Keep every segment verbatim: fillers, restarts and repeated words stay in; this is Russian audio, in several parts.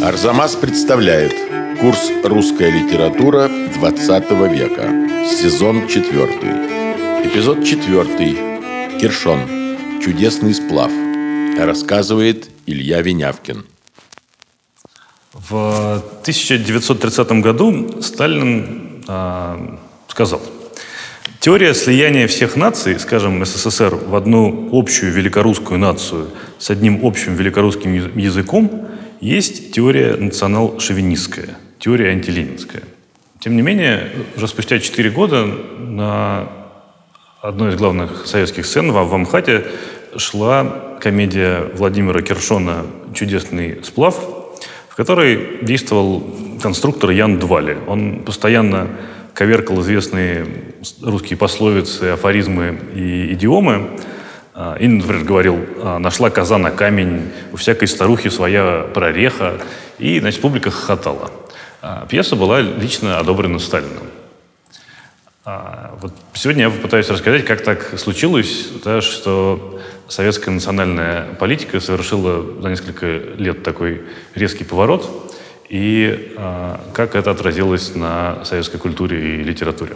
Арзамас представляет курс «Русская литература двадцатого века». Сезон четвертый. Эпизод четвертый. Киршон. Чудесный сплав. Рассказывает Илья Винявкин. В тысяча девятьсот тридцатом году Сталин э, сказал: теория слияния всех наций, скажем, СССР, в одну общую великорусскую нацию с одним общим великорусским языком, есть теория национал-шовинистская, теория антиленинская. Тем не менее, уже спустя четыре года на одной из главных советских сцен в Амхате шла комедия Владимира Киршона «Чудесный сплав», в которой действовал конструктор Ян Двали. Он постоянно коверкал известные русские пословицы, афоризмы и идиомы. И, например, говорил: «Нашла коза на камень, у всякой старухи своя прореха». И, значит, публика хохотала. Пьеса была лично одобрена Сталиным. Вот сегодня я попытаюсь рассказать, как так случилось, да, что советская национальная политика совершила за несколько лет такой резкий поворот, и а, как это отразилось на советской культуре и литературе.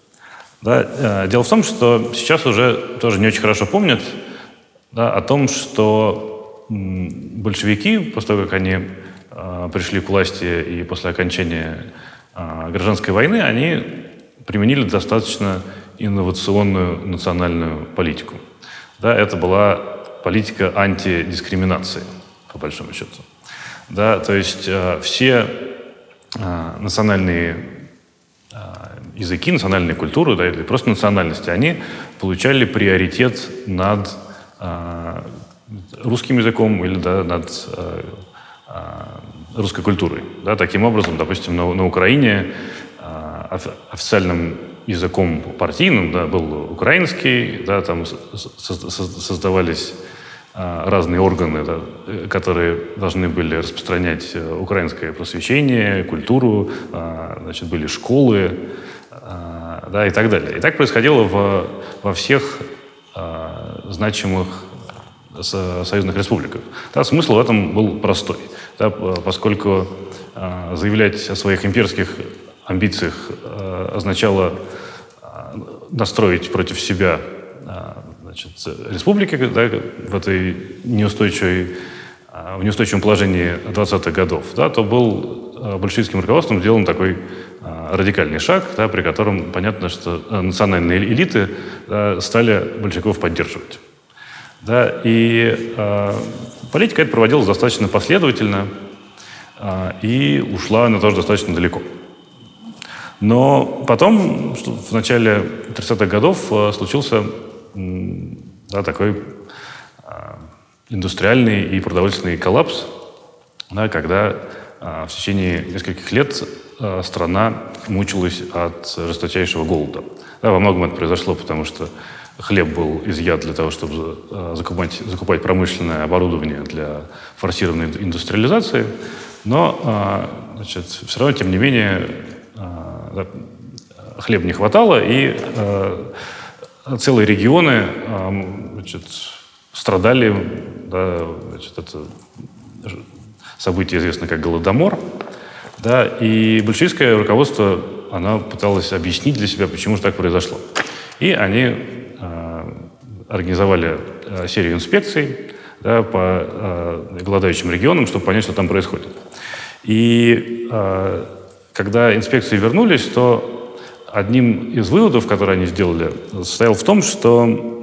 Да, дело в том, что сейчас уже тоже не очень хорошо помнят, да, о том, что большевики, после того, как они а, пришли к власти и после окончания а, гражданской войны, они применили достаточно инновационную национальную политику. Да, это была политика антидискриминации, по большому счету. Да, то есть э, все э, национальные э, языки, национальные культуры, да, или просто национальности, они получали приоритет над э, русским языком или да, над э, э, русской культурой. Да, таким образом, допустим, на, на Украине э, официальным языком партийным, да, был украинский, да, там создавались а, разные органы, да, которые должны были распространять украинское просвещение, культуру, а, значит, были школы, а, да, и так далее. И так происходило в, во всех а, значимых со, союзных республиках. Да, смысл в этом был простой, да, поскольку а, заявлять о своих имперских амбициях э, означало э, настроить против себя э, значит, республики, да, в этой неустойчивой, э, в неустойчивом положении двадцатых годов, да, то был э, большевистским руководством сделан такой э, радикальный шаг, да, при котором понятно, что э, национальные элиты э, стали большевиков поддерживать. Да, и э, политика эта проводилась достаточно последовательно, э, и ушла она тоже достаточно далеко. Но потом, в начале тридцатых годов, случился да, такой индустриальный и продовольственный коллапс, да, когда в течение нескольких лет страна мучилась от жесточайшего голода. Да, во многом это произошло, потому что хлеб был изъят для того, чтобы закупать, закупать промышленное оборудование для форсированной индустриализации, но значит, все равно, тем не менее, хлеба не хватало, и э, целые регионы э, значит, страдали. Да, значит, это событие известно как Голодомор. Да, и большевистское руководство оно пыталось объяснить для себя, почему же так произошло. И они э, организовали э, серию инспекций, да, по э, голодающим регионам, чтобы понять, что там происходит. И э, когда инспекции вернулись, то одним из выводов, которые они сделали, состоял в том, что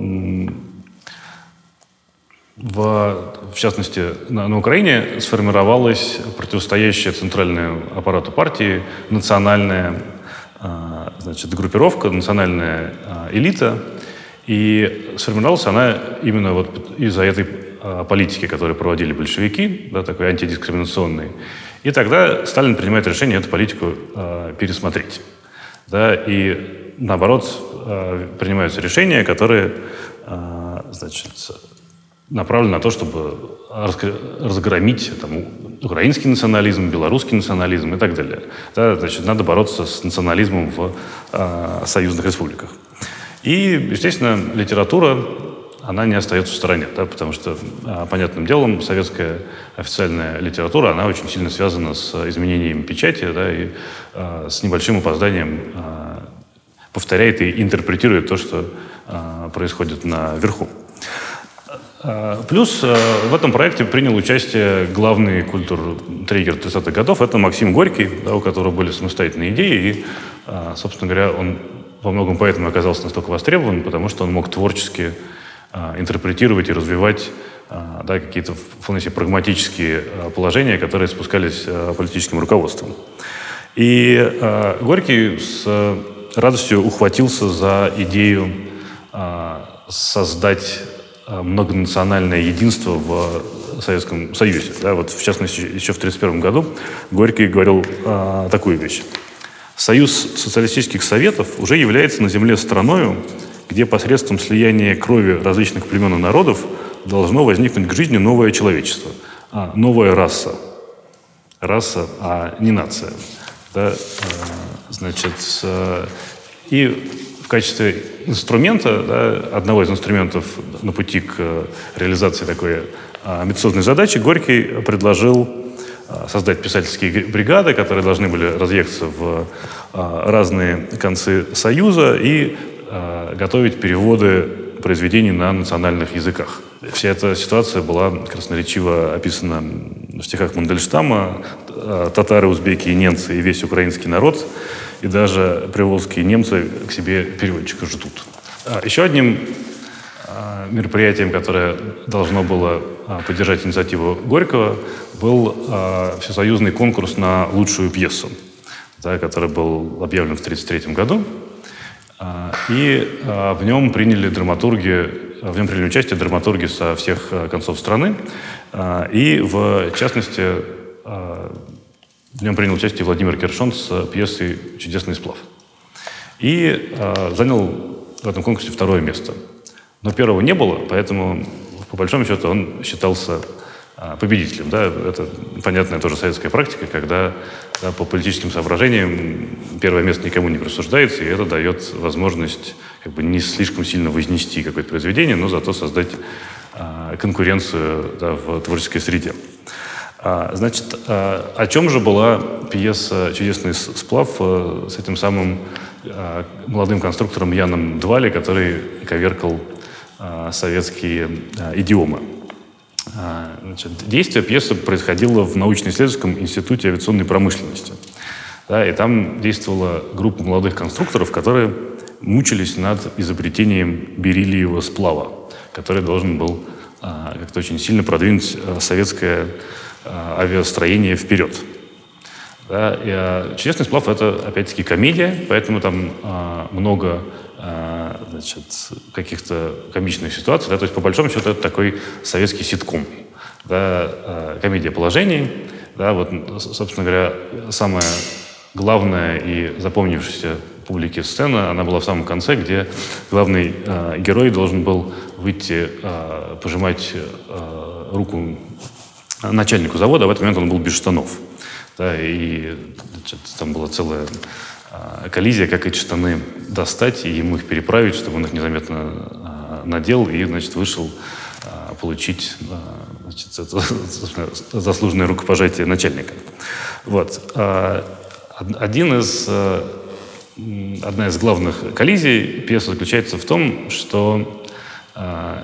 в, в частности на, на Украине сформировалась противостоящая центральному аппарату партии национальная а, значит, группировка, национальная а, элита. И сформировалась она именно вот из-за этой а, политики, которую проводили большевики, да, такой антидискриминационной. И тогда Сталин принимает решение эту политику э, пересмотреть. Да, и, наоборот, э, принимаются решения, которые э, значит, направлены на то, чтобы разгромить там, украинский национализм, белорусский национализм и так далее. Да, значит, надо бороться с национализмом в э, союзных республиках. И, естественно, литература она не остается в стороне, да, потому что, понятным делом, советская официальная литература, она очень сильно связана с изменением печати, да, и э, с небольшим опозданием э, повторяет и интерпретирует то, что э, происходит наверху. Плюс в этом проекте принял участие главный культур-триггер тридцатых годов. Это Максим Горький, да, у которого были самостоятельные идеи. И, собственно говоря, он во многом поэтому оказался настолько востребован, потому что он мог творчески интерпретировать и развивать да, какие-то вполне себе прагматические положения, которые спускались политическим руководством. И Горький с радостью ухватился за идею создать многонациональное единство в Советском Союзе. Да, вот, в частности, еще в тысяча девятьсот тридцать первом году Горький говорил а, такую вещь. «Союз социалистических советов уже является на земле страною, где посредством слияния крови различных племен и народов должно возникнуть к жизни новое человечество, а, новая раса. Раса, а не нация». Да, а, значит, а, и в качестве инструмента, да, одного из инструментов на пути к реализации такой а, амбициозной задачи, Горький предложил а, создать писательские бригады, которые должны были разъехаться в а, разные концы Союза и а, готовить переводы произведений на национальных языках. Вся эта ситуация была красноречиво описана в стихах Мандельштама: «Татары, узбеки и немцы, и весь украинский народ, и даже приволжские немцы к себе переводчика ждут». Еще одним мероприятием, которое должно было поддержать инициативу Горького, был всесоюзный конкурс на лучшую пьесу, да, который был объявлен в тысяча девятьсот тридцать третьем году. И в нем приняли драматурги, в нем приняли участие драматурги со всех концов страны. И, в частности, в нем принял участие Владимир Кершон с пьесой «Чудесный сплав». И э, занял в этом конкурсе второе место. Но первого не было, поэтому, по большому счету, он считался э, победителем. Да? Это понятная тоже советская практика, когда да, по политическим соображениям первое место никому не присуждается, и это дает возможность как бы, не слишком сильно вознести какое-то произведение, но зато создать э, конкуренцию да, в творческой среде. Значит, о чем же была пьеса «Чудесный сплав» с этим самым молодым конструктором Яном Двали, который коверкал советские идиомы? Значит, действие пьесы происходило в научно-исследовательском институте авиационной промышленности. Да, и там действовала группа молодых конструкторов, которые мучились над изобретением бериллиевого сплава, который должен был как-то очень сильно продвинуть советское авиастроение вперед. Да, и, а, «Чудесный сплав» — это, опять-таки, комедия, поэтому там а, много а, значит, каких-то комичных ситуаций. Да, то есть, по большому счету, это такой советский ситком. Да, а, комедия положений. Да, вот, собственно говоря, самая главная и запомнившаяся публике сцена, она была в самом конце, где главный а, герой должен был выйти, а, пожимать а, руку начальнику завода, а в этот момент он был без штанов. Да, и значит, там была целая а, коллизия, как эти штаны достать и ему их переправить, чтобы он их незаметно а, надел и, значит, вышел а, получить а, значит, это, заслуженное рукопожатие начальника. Вот. А, один из, а, одна из главных коллизий пьесы заключается в том, что а,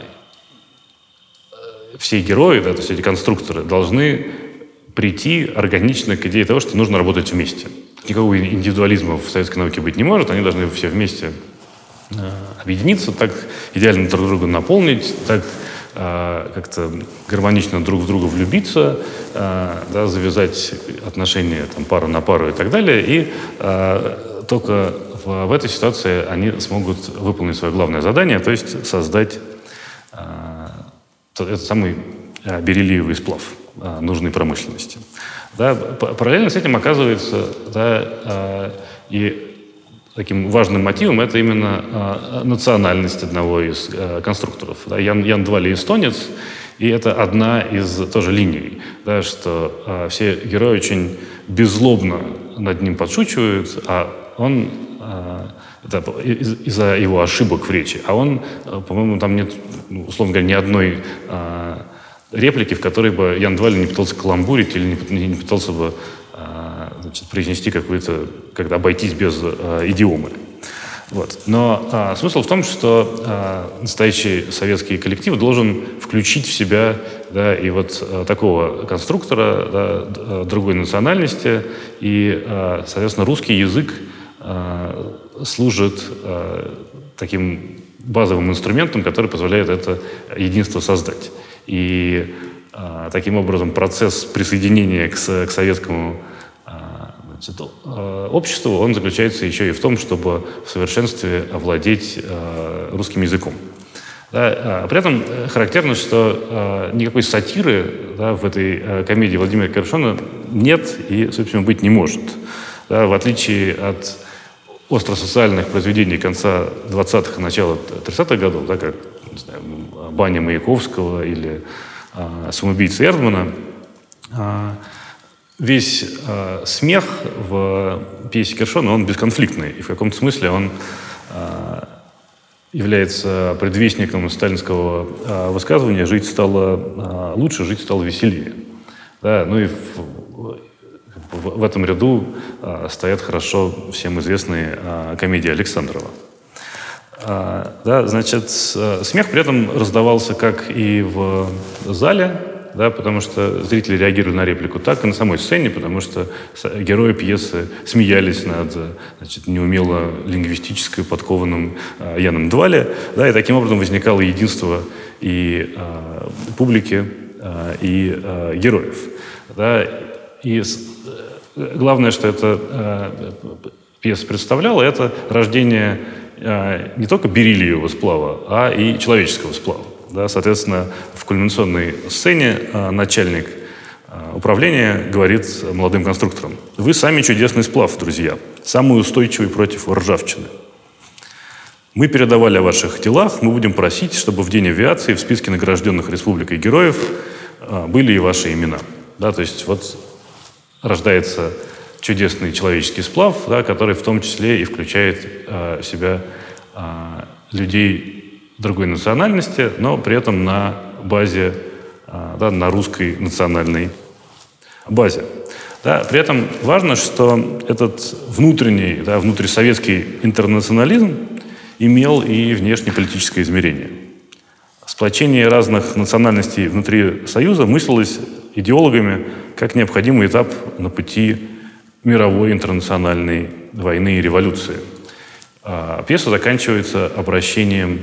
все герои, да, то есть эти конструкторы, должны прийти органично к идее того, что нужно работать вместе. Никакого индивидуализма в советской науке быть не может, они должны все вместе э, объединиться, так идеально друг друга наполнить, так э, как-то гармонично друг в друга влюбиться, э, да, завязать отношения там, пару на пару и так далее. И э, только в, в этой ситуации они смогут выполнить свое главное задание, то есть создать э, этот самый э, бериллиевый сплав э, нужной промышленности. Да, параллельно с этим оказывается, да, э, и таким важным мотивом это именно э, национальность одного из э, конструкторов. Да, Ян, Ян Двали эстонец, и это одна из тоже линий, да, что э, все герои очень беззлобно над ним подшучивают, а он э, Это из- из-за его ошибок в речи. А он, по-моему, там нет, условно говоря, ни одной а, реплики, в которой бы Ян Двалин не пытался каламбурить или не, не пытался бы а, значит, произнести какую-то, как-то обойтись без а, идиомы. Вот. Но а, смысл в том, что а, настоящий советский коллектив должен включить в себя, да, и вот а, такого конструктора, да, другой национальности, и, а, соответственно, русский язык а, служит а, таким базовым инструментом, который позволяет это единство создать. И а, таким образом процесс присоединения к, к советскому значит, обществу, он заключается еще и в том, чтобы в совершенстве овладеть а, русским языком. Да, а при этом характерно, что а, никакой сатиры, да, в этой а, комедии Владимира Кершона нет и, собственно, быть не может. Да, в отличие от остросоциальных произведений конца двадцатых и начала тридцатых годов, да, как, не знаю, «Баня Маяковского» или а, «Самоубийца Эрдмана», а, весь а, смех в пьесе Кершона, он бесконфликтный, и в каком-то смысле он а, является предвестником сталинского а, высказывания «жить стало а, лучше, жить стало веселее». Да, ну и в, в, в этом ряду а, стоят хорошо всем известные а, комедии Александрова. А, да, значит, смех при этом раздавался как и в зале, да, потому что зрители реагировали на реплику, так и на самой сцене, потому что герои пьесы смеялись над, значит, неумело лингвистически подкованным а, Яном Двале, да, и таким образом возникало единство и а, публики, а, и а, героев. Да, и главное, что эта а, пьеса представляла, это рождение а, не только бериллиевого сплава, а и человеческого сплава. Да, соответственно, в кульминационной сцене а, начальник а, управления говорит молодым конструкторам: «Вы сами чудесный сплав, друзья, самый устойчивый против ржавчины. Мы передавали о ваших делах, мы будем просить, чтобы в день авиации в списке награжденных республикой героев а, были и ваши имена». Да, то есть вот рождается чудесный человеческий сплав, да, который в том числе и включает а, в себя а, людей другой национальности, но при этом на базе, да, на русской национальной базе. Да, при этом важно, что этот внутренний, да, внутрисоветский интернационализм имел и внешнеполитическое измерение. Сплочение разных национальностей внутри Союза мыслилось идеологами как необходимый этап на пути мировой интернациональной войны и революции. А пьеса заканчивается обращением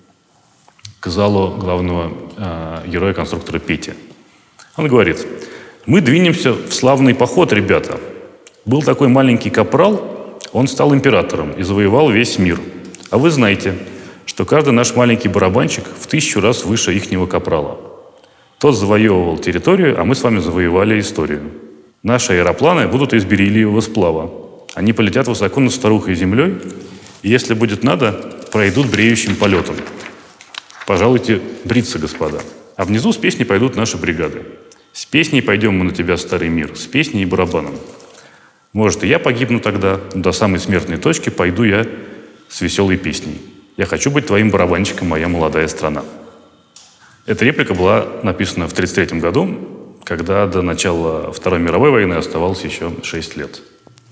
к залу главного э, героя-конструктора Пети. Он говорит: «Мы двинемся в славный поход, ребята. Был такой маленький капрал, он стал императором и завоевал весь мир. А вы знаете, что каждый наш маленький барабанщик в тысячу раз выше ихнего капрала. Тот завоевывал территорию, а мы с вами завоевали историю. Наши аэропланы будут из бериллиевого сплава. Они полетят высоко над старухой землей, и, если будет надо, пройдут бреющим полетом. Пожалуйте бриться, господа. А внизу с песней пойдут наши бригады. С песней пойдем мы на тебя, старый мир, с песней и барабаном. Может, и я погибну тогда, но до самой смертной точки пойду я с веселой песней. Я хочу быть твоим барабанщиком, моя молодая страна». Эта реплика была написана в тысяча девятьсот тридцать третьем году, когда до начала Второй мировой войны оставалось еще шесть лет.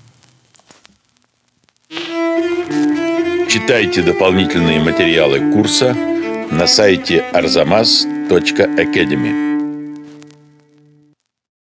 Читайте дополнительные материалы курса на сайте арзамас точка академи.